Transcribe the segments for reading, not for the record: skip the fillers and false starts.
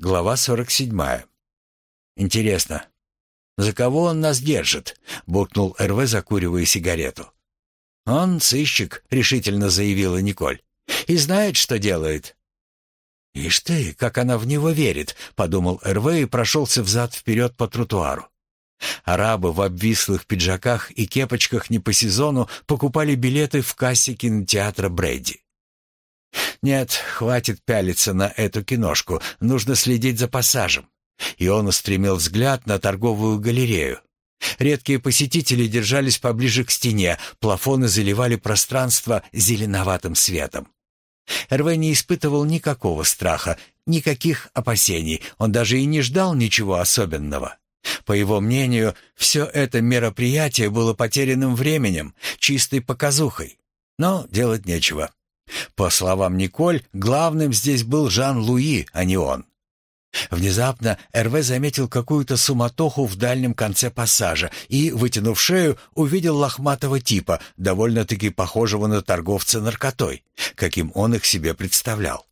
Глава 47. «Интересно, за кого он нас держит?» — буркнул РВ, закуривая сигарету. «Он сыщик», — решительно заявила Николь. «И знает, что делает». «Ишь ты, как она в него верит», — подумал РВ и прошелся взад-вперед по тротуару. Арабы в обвислых пиджаках и кепочках не по сезону покупали билеты в кассе кинотеатра Брэди. Нет, хватит пялиться на эту киношку, нужно следить за пассажем. И он устремил взгляд на торговую галерею. Редкие посетители держались поближе к стене, плафоны заливали пространство зеленоватым светом. РВ не испытывал никакого страха, никаких опасений, он даже и не ждал ничего особенного. По его мнению, все это мероприятие было потерянным временем, чистой показухой. Но делать нечего. По словам Николь, главным здесь был Жан-Луи, а не он. Внезапно РВ заметил какую-то суматоху в дальнем конце пассажа и, вытянув шею, увидел лохматого типа, довольно-таки похожего на торговца наркотой, каким он их себе представлял.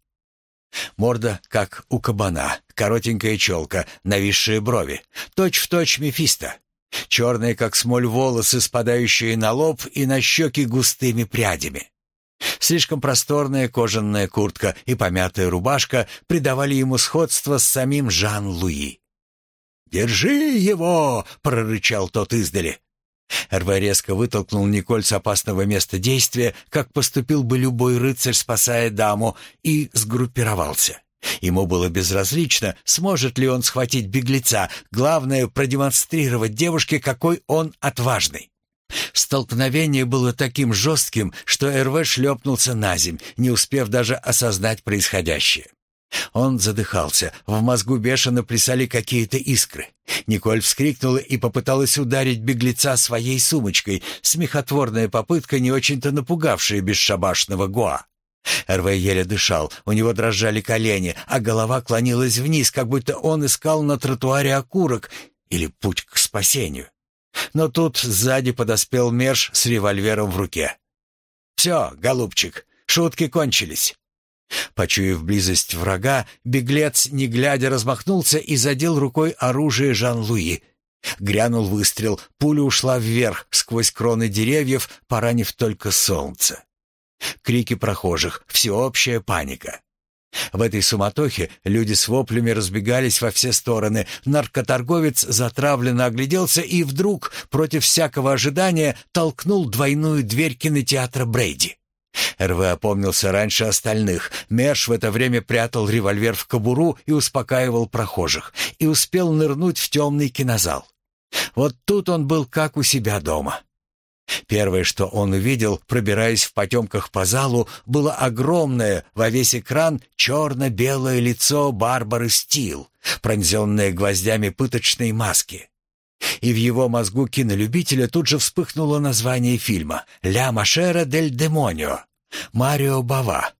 Морда, как у кабана, коротенькая челка, нависшие брови, точь-в-точь Мефисто. Черные, как смоль, волосы, спадающие на лоб и на щеки густыми прядями. Слишком просторная кожаная куртка и помятая рубашка придавали ему сходство с самим Жан-Луи. «Держи его!» — прорычал тот издали. РВ резко вытолкнул Николь с опасного места действия, как поступил бы любой рыцарь, спасая даму, и сгруппировался. Ему было безразлично, сможет ли он схватить беглеца, главное — продемонстрировать девушке, какой он отважный. Столкновение было таким жестким, что РВ шлепнулся на земь, не успев даже осознать происходящее. Он задыхался, в мозгу бешено плясали какие-то искры. Николь вскрикнула и попыталась ударить беглеца своей сумочкой, смехотворная попытка, не очень-то напугавшая бесшабашного Гоа. РВ еле дышал, у него дрожали колени, а голова клонилась вниз, как будто он искал на тротуаре окурок или путь к спасению. Но тут сзади подоспел Мерш с револьвером в руке. «Все, голубчик, шутки кончились». Почуяв близость врага, беглец, не глядя, размахнулся и задел рукой оружие Жан-Луи. Грянул выстрел, пуля ушла вверх, сквозь кроны деревьев, поранив только солнце. Крики прохожих, всеобщая паника. В этой суматохе люди с воплями разбегались во все стороны. Наркоторговец затравленно огляделся и вдруг, против всякого ожидания, толкнул двойную дверь кинотеатра Брэди. РВ опомнился раньше остальных. Мерш в это время прятал револьвер в кобуру и успокаивал прохожих, и успел нырнуть в темный кинозал. Вот тут он был как у себя дома. Первое, что он увидел, пробираясь в потемках по залу, было огромное во весь экран черно-белое лицо Барбары Стил, пронзенное гвоздями пыточной маски. И в его мозгу кинолюбителя тут же вспыхнуло название фильма «Ля Машера дель Демонио» Марио Бава,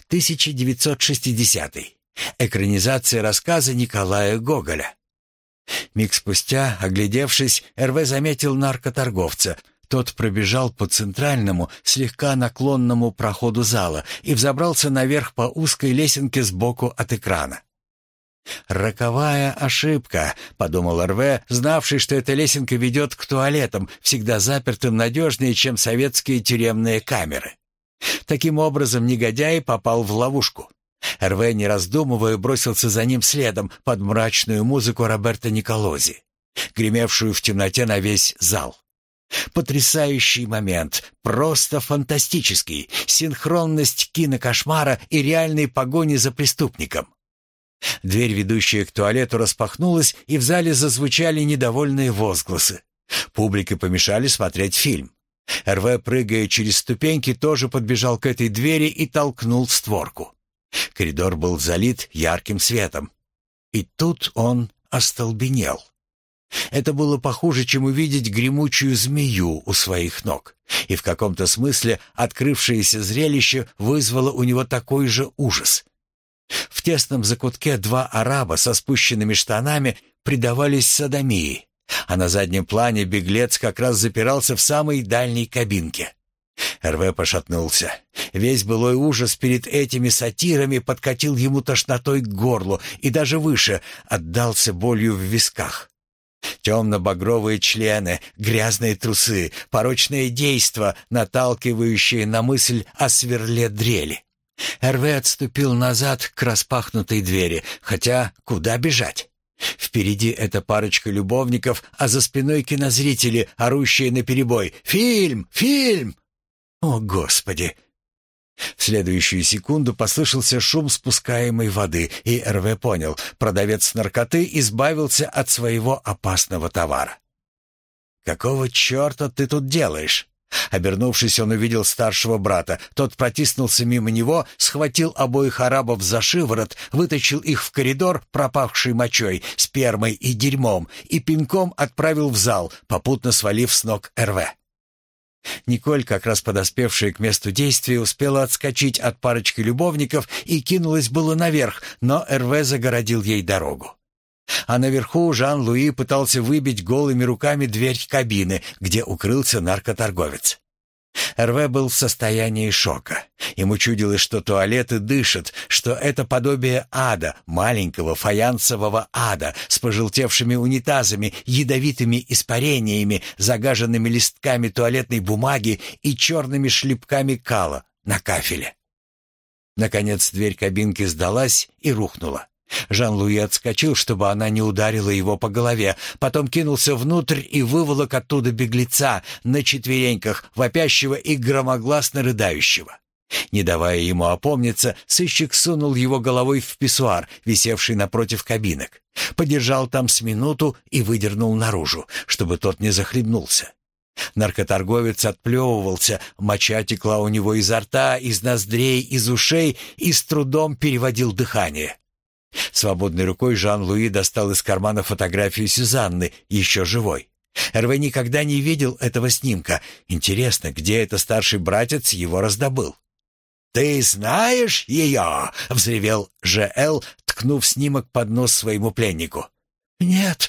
1960. Экранизация рассказа Николая Гоголя. Миг спустя, оглядевшись, РВ заметил наркоторговца. Тот пробежал по центральному, слегка наклонному проходу зала и взобрался наверх по узкой лесенке сбоку от экрана. «Роковая ошибка», — подумал РВ, знавший, что эта лесенка ведет к туалетам, всегда запертым надежнее, чем советские тюремные камеры. Таким образом, негодяй попал в ловушку. РВ, не раздумывая, бросился за ним следом под мрачную музыку Роберто Николози, гремевшую в темноте на весь зал. Потрясающий момент, просто фантастический, синхронность кинокошмара и реальной погони за преступником. Дверь, ведущая к туалету, распахнулась, и в зале зазвучали недовольные возгласы. Публике помешали смотреть фильм. РВ, прыгая через ступеньки, тоже подбежал к этой двери и толкнул створку. Коридор был залит ярким светом. И тут он остолбенел. Это было похуже, чем увидеть гремучую змею у своих ног. И в каком-то смысле открывшееся зрелище вызвало у него такой же ужас. В тесном закутке два араба со спущенными штанами предавались содомии, а на заднем плане беглец как раз запирался в самой дальней кабинке. Эрве пошатнулся. Весь былой ужас перед этими сатирами подкатил ему тошнотой к горлу и даже выше отдался болью в висках. Темно-багровые члены, грязные трусы, порочное действо, наталкивающее на мысль о сверле дрели. Эрве отступил назад к распахнутой двери, хотя куда бежать? Впереди эта парочка любовников, а за спиной кинозрители, орущие наперебой: «Фильм! Фильм!» О, Господи! В следующую секунду послышался шум спускаемой воды, и Эрве понял, продавец наркоты избавился от своего опасного товара. «Какого черта ты тут делаешь?» Обернувшись, он увидел старшего брата. Тот протиснулся мимо него, схватил обоих арабов за шиворот, вытащил их в коридор, пропахший мочой, спермой и дерьмом, и пинком отправил в зал, попутно свалив с ног Эрве. Николь, как раз подоспевшая к месту действия, успела отскочить от парочки любовников и кинулась было наверх, но Эрве загородил ей дорогу. А наверху Жан-Луи пытался выбить голыми руками дверь кабины, где укрылся наркоторговец. Эрве был в состоянии шока. Ему чудилось, что туалеты дышат, что это подобие ада, маленького фаянсового ада, с пожелтевшими унитазами, ядовитыми испарениями, загаженными листками туалетной бумаги и черными шлепками кала на кафеле. Наконец дверь кабинки сдалась и рухнула. Жан-Луи отскочил, чтобы она не ударила его по голове, потом кинулся внутрь и выволок оттуда беглеца на четвереньках, вопящего и громогласно рыдающего. Не давая ему опомниться, сыщик сунул его головой в писсуар, висевший напротив кабинок, подержал там с минуту и выдернул наружу, чтобы тот не захлебнулся. Наркоторговец отплевывался, моча текла у него изо рта, из ноздрей, из ушей и с трудом переводил дыхание. Свободной рукой Жан-Луи достал из кармана фотографию Сюзанны, еще живой. Эрве никогда не видел этого снимка. Интересно, где это старший братец его раздобыл? «Ты знаешь ее?» — взревел Ж.Л., ткнув снимок под нос своему пленнику. «Нет».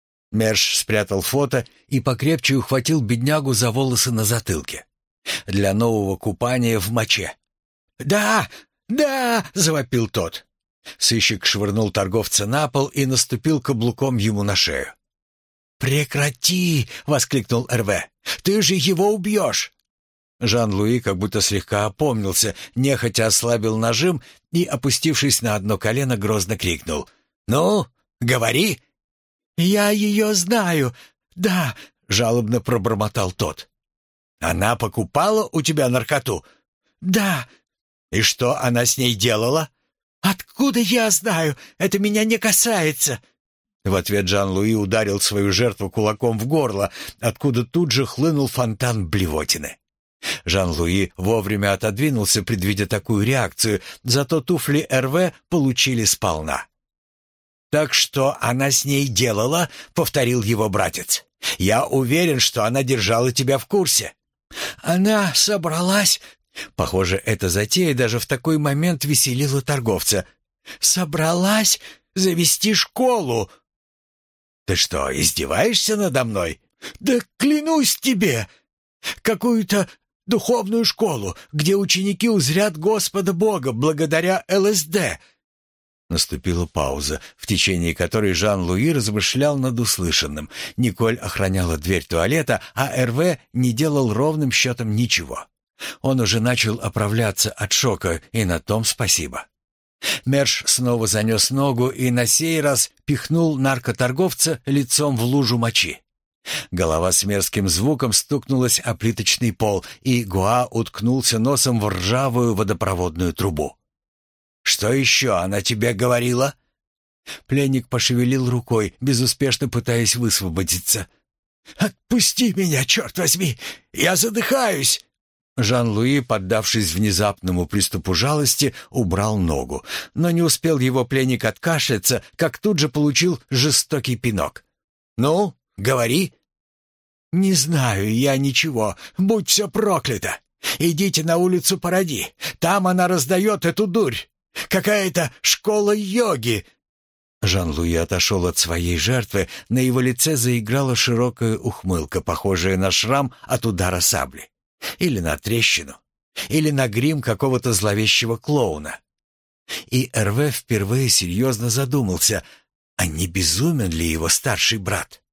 Мерш спрятал фото и покрепче ухватил беднягу за волосы на затылке. Для нового купания в моче. «Да, да!» — завопил тот. Сыщик швырнул торговца на пол и наступил каблуком ему на шею. «Прекрати!» — воскликнул Эрве. «Ты же его убьешь!» Жан-Луи как будто слегка опомнился, нехотя ослабил нажим и, опустившись на одно колено, грозно крикнул: «Ну, говори!» «Я ее знаю, да!» — жалобно пробормотал тот. «Она покупала у тебя наркоту?» «Да!» «И что она с ней делала?» «Откуда я знаю? Это меня не касается!» В ответ Жан-Луи ударил свою жертву кулаком в горло, откуда тут же хлынул фонтан блевотины. Жан-Луи вовремя отодвинулся, предвидя такую реакцию, зато туфли Эрве получили сполна. «Так что она с ней делала?» — повторил его братец. «Я уверен, что она держала тебя в курсе». «Она собралась...» Похоже, эта затея даже в такой момент веселила торговца. «Собралась завести школу!» «Ты что, издеваешься надо мной?» «Да клянусь тебе! Какую-то духовную школу, где ученики узрят Господа Бога благодаря ЛСД!» Наступила пауза, в течение которой Жан-Луи размышлял над услышанным. Николь охраняла дверь туалета, а Эрве не делал ровным счетом ничего. Он уже начал оправляться от шока, и на том спасибо. Мерш снова занес ногу и на сей раз пихнул наркоторговца лицом в лужу мочи. Голова с мерзким звуком стукнулась о плиточный пол, и Гуа уткнулся носом в ржавую водопроводную трубу. «Что еще она тебе говорила?» Пленник пошевелил рукой, безуспешно пытаясь высвободиться. «Отпусти меня, черт возьми! Я задыхаюсь!» Жан-Луи, поддавшись внезапному приступу жалости, убрал ногу, но не успел его пленник откашляться, как тут же получил жестокий пинок. «Ну, говори». «Не знаю я ничего, будь все проклято. Идите на улицу Паради, там она раздает эту дурь. Какая-то школа йоги». Жан-Луи отошел от своей жертвы, на его лице заиграла широкая ухмылка, похожая на шрам от удара сабли. Или на трещину. Или на грим какого-то зловещего клоуна. И Эрве впервые серьезно задумался, а не безумен ли его старший брат?